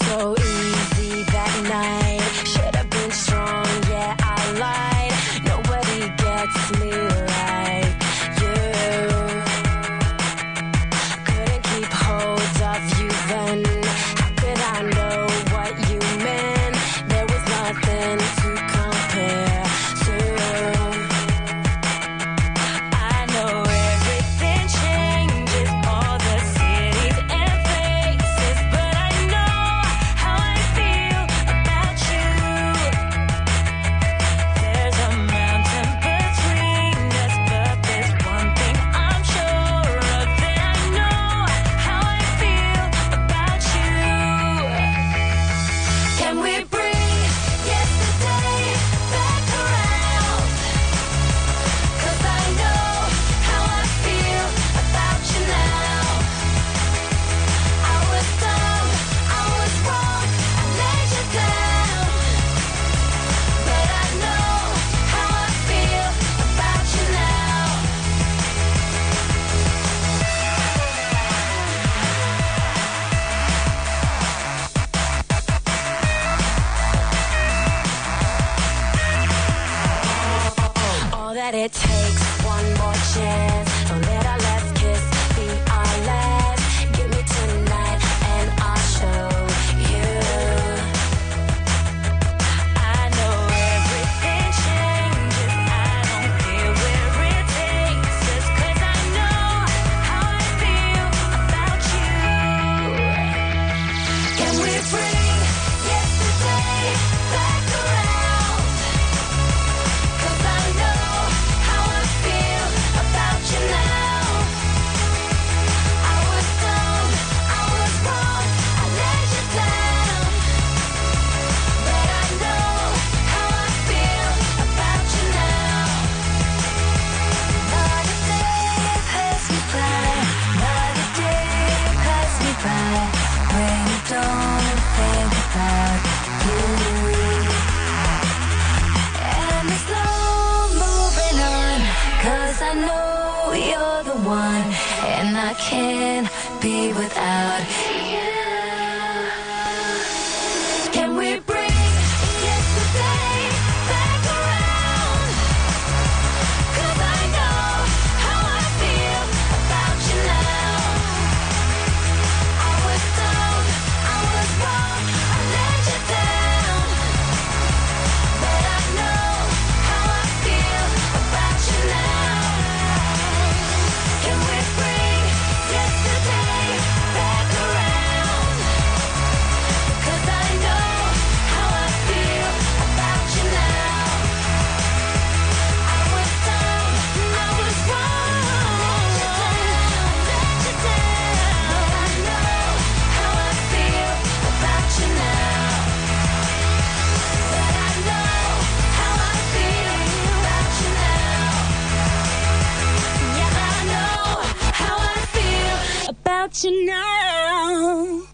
so easy that night. Should have been strong, yeah, I lied. Nobody gets me like you. Couldn't keep hold of you then. How could I know what you meant? There was nothing to compare to. I know everything changes, all the cities and faces, but I know how I feel about you. There's a mountain between us, but there's one thing I'm sure of, and I know how I feel about you. Can we bring yesterday back around? 'Cause I know how I feel about you now. I was dumb, I was wrong, I let you down. But I know how I feel about you now. All that it takes, one more chance. Don't let our last kiss be our last. Give me tonight and I'll show you. I know everything changes, I don't care where it takes us, 'cause I know how I feel about you. Can we bring yesterday back around? 'Cause I know how I feel about you now. I was dumb, I was wrong, I let you down. But I know how I feel about you now. Another day passed me by, another day passed me by, when you don't think about you. And it's slow moving on, 'cause I know you're the one, and I can't be without you. Can we bring yesterday back around? 'Cause I know how I feel about you now. I was dumb, I was wrong, I let you down. But I know how I feel about you now. Can we bring yesterday back around? 'Cause I know how I feel about you now. I was dumb, I was wrong, let you down. But I know how I feel about you now. But I know how I feel about you now. Yeah, I know how I feel about you now.